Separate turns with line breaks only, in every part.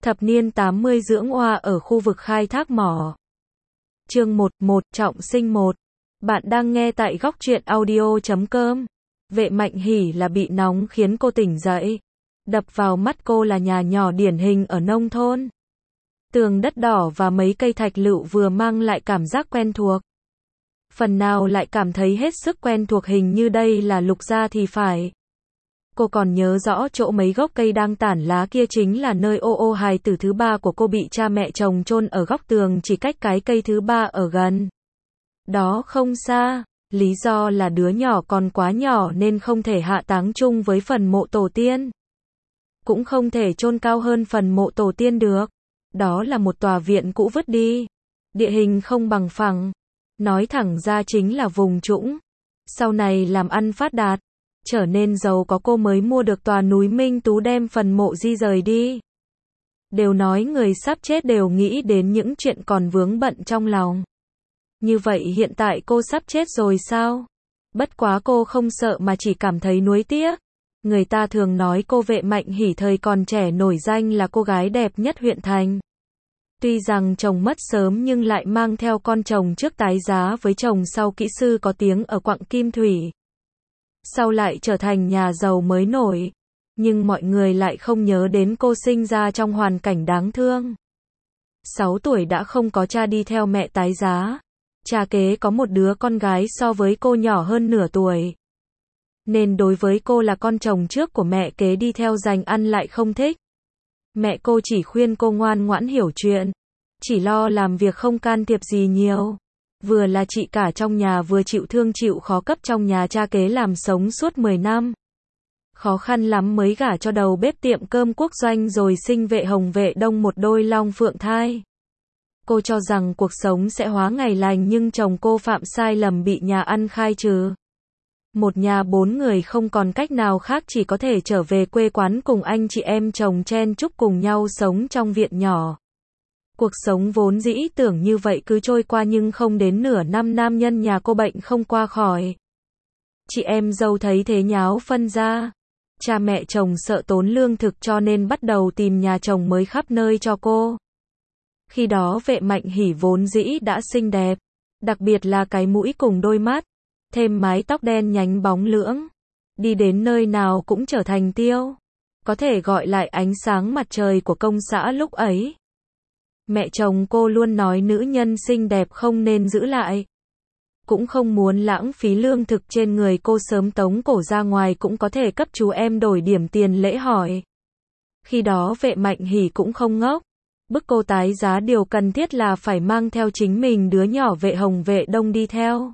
Thập niên 80 dưỡng oa ở khu vực khai thác mỏ. Chương 1, trọng sinh 1. Bạn đang nghe tại góc truyện audio.com. Vệ Mạnh Hỷ là bị nóng khiến cô tỉnh dậy. Đập vào mắt cô là nhà nhỏ điển hình ở nông thôn. Tường đất đỏ và mấy cây thạch lựu vừa mang lại cảm giác quen thuộc. Phần nào lại cảm thấy hết sức quen thuộc, hình như đây là Lục gia thì phải. Cô còn nhớ rõ chỗ mấy gốc cây đang tản lá kia chính là nơi hài tử thứ ba của cô bị cha mẹ chồng chôn ở góc tường, chỉ cách cái cây thứ ba ở gần đó không xa. Lý do là đứa nhỏ còn quá nhỏ nên không thể hạ táng chung với phần mộ tổ tiên. Cũng không thể chôn cao hơn phần mộ tổ tiên được. Đó là một tòa viện cũ vứt đi. Địa hình không bằng phẳng. Nói thẳng ra chính là vùng trũng. Sau này làm ăn phát đạt, trở nên giàu có, cô mới mua được tòa núi Minh Tú đem phần mộ di rời đi. Đều nói người sắp chết đều nghĩ đến những chuyện còn vướng bận trong lòng. Như vậy hiện tại cô sắp chết rồi sao? Bất quá cô không sợ mà chỉ cảm thấy nuối tiếc. Người ta thường nói cô Vệ Mạnh Hỷ thời còn trẻ nổi danh là cô gái đẹp nhất huyện thành. Tuy rằng chồng mất sớm nhưng lại mang theo con chồng trước tái giá với chồng sau kỹ sư có tiếng ở quặng Kim Thủy. Sau lại trở thành nhà giàu mới nổi. Nhưng mọi người lại không nhớ đến cô sinh ra trong hoàn cảnh đáng thương. 6 tuổi đã không có cha đi theo mẹ tái giá. Cha kế có một đứa con gái so với cô nhỏ hơn nửa tuổi. Nên đối với cô là con chồng trước của mẹ kế đi theo giành ăn lại không thích. Mẹ cô chỉ khuyên cô ngoan ngoãn hiểu chuyện. Chỉ lo làm việc không can thiệp gì nhiều. Vừa là chị cả trong nhà vừa chịu thương chịu khó cấp trong nhà cha kế làm sống suốt 10 năm. Khó khăn lắm mới gả cho đầu bếp tiệm cơm quốc doanh rồi sinh Vệ Hồng Vệ Đông một đôi long phượng thai. Cô cho rằng cuộc sống sẽ hóa ngày lành nhưng chồng cô phạm sai lầm bị nhà ăn khai trừ. Một nhà 4 người không còn cách nào khác chỉ có thể trở về quê quán cùng anh chị em chồng chen chúc cùng nhau sống trong viện nhỏ. Cuộc sống vốn dĩ tưởng như vậy cứ trôi qua nhưng không đến nửa năm nam nhân nhà cô bệnh không qua khỏi. Chị em dâu thấy thế nháo phân ra. Cha mẹ chồng sợ tốn lương thực cho nên bắt đầu tìm nhà chồng mới khắp nơi cho cô. Khi đó Vệ Mạnh Hỷ vốn dĩ đã xinh đẹp, đặc biệt là cái mũi cùng đôi mắt, thêm mái tóc đen nhánh bóng lưỡng, đi đến nơi nào cũng trở thành tiêu, có thể gọi lại ánh sáng mặt trời của công xã lúc ấy. Mẹ chồng cô luôn nói nữ nhân xinh đẹp không nên giữ lại, cũng không muốn lãng phí lương thực trên người cô, sớm tống cổ ra ngoài cũng có thể cấp chú em đổi điểm tiền lễ hỏi. Khi đó Vệ Mạnh Hỷ cũng không ngốc, bức cô tái giá, điều cần thiết là phải mang theo chính mình đứa nhỏ Vệ Hồng Vệ Đông đi theo.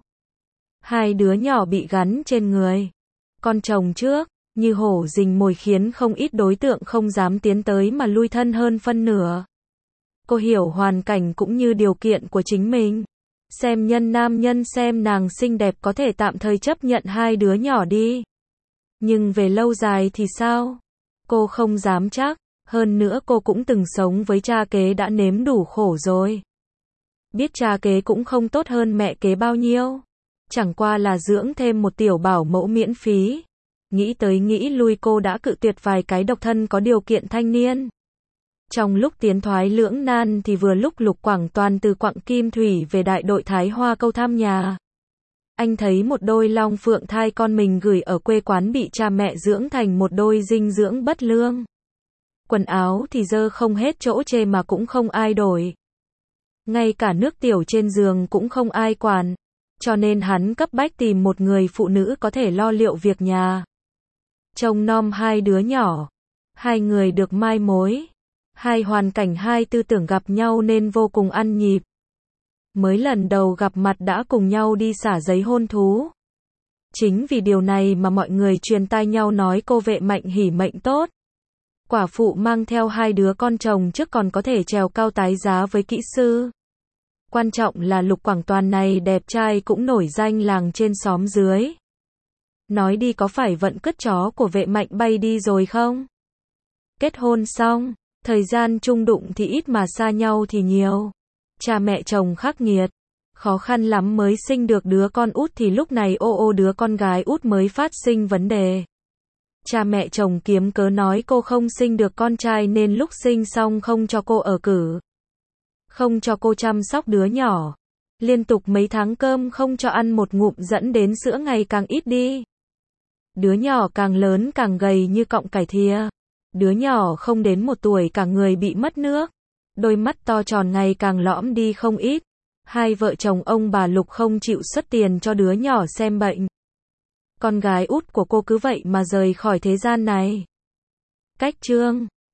2 đứa nhỏ bị gắn trên người. Con chồng trước, như hổ rình mồi khiến không ít đối tượng không dám tiến tới mà lui thân hơn phân nửa. Cô hiểu hoàn cảnh cũng như điều kiện của chính mình. Xem nhân nam nhân xem nàng xinh đẹp có thể tạm thời chấp nhận 2 đứa nhỏ đi. Nhưng về lâu dài thì sao? Cô không dám chắc. Hơn nữa cô cũng từng sống với cha kế đã nếm đủ khổ rồi. Biết cha kế cũng không tốt hơn mẹ kế bao nhiêu. Chẳng qua là dưỡng thêm một tiểu bảo mẫu miễn phí. Nghĩ tới nghĩ lui cô đã cự tuyệt vài cái độc thân có điều kiện thanh niên. Trong lúc tiến thoái lưỡng nan thì vừa lúc Lục Quảng Toàn từ quặng Kim Thủy về đại đội Thái Hoa câu thăm nhà. Anh thấy một đôi long phượng thai con mình gửi ở quê quán bị cha mẹ dưỡng thành một đôi dinh dưỡng bất lương. Quần áo thì dơ không hết chỗ chê mà cũng không ai đổi. Ngay cả nước tiểu trên giường cũng không ai quản. Cho nên hắn cấp bách tìm một người phụ nữ có thể lo liệu việc nhà. Trông nom 2 đứa nhỏ. 2 người được mai mối. 2 hoàn cảnh 2 tư tưởng gặp nhau nên vô cùng ăn nhịp. Mới lần đầu gặp mặt đã cùng nhau đi xả giấy hôn thú. Chính vì điều này mà mọi người truyền tai nhau nói cô Vệ Mạnh Hỷ mệnh tốt. Quả phụ mang theo 2 đứa con chồng trước còn có thể trèo cao tái giá với kỹ sư. Quan trọng là Lục Quảng Toàn này đẹp trai cũng nổi danh làng trên xóm dưới. Nói đi có phải vận cứt chó của Vệ Mạnh bay đi rồi không? Kết hôn xong, thời gian chung đụng thì ít mà xa nhau thì nhiều. Cha mẹ chồng khắc nghiệt, khó khăn lắm mới sinh được đứa con út thì lúc này đứa con gái út mới phát sinh vấn đề. Cha mẹ chồng kiếm cớ nói cô không sinh được con trai nên lúc sinh xong không cho cô ở cử. Không cho cô chăm sóc đứa nhỏ. Liên tục mấy tháng cơm không cho ăn một ngụm dẫn đến sữa ngày càng ít đi. Đứa nhỏ càng lớn càng gầy như cọng cải thìa. Đứa nhỏ không đến 1 tuổi cả người bị mất nước. Đôi mắt to tròn ngày càng lõm đi không ít. Hai vợ chồng ông bà Lục không chịu xuất tiền cho đứa nhỏ xem bệnh. Con gái út của cô cứ vậy mà rời khỏi thế gian này. Cách chương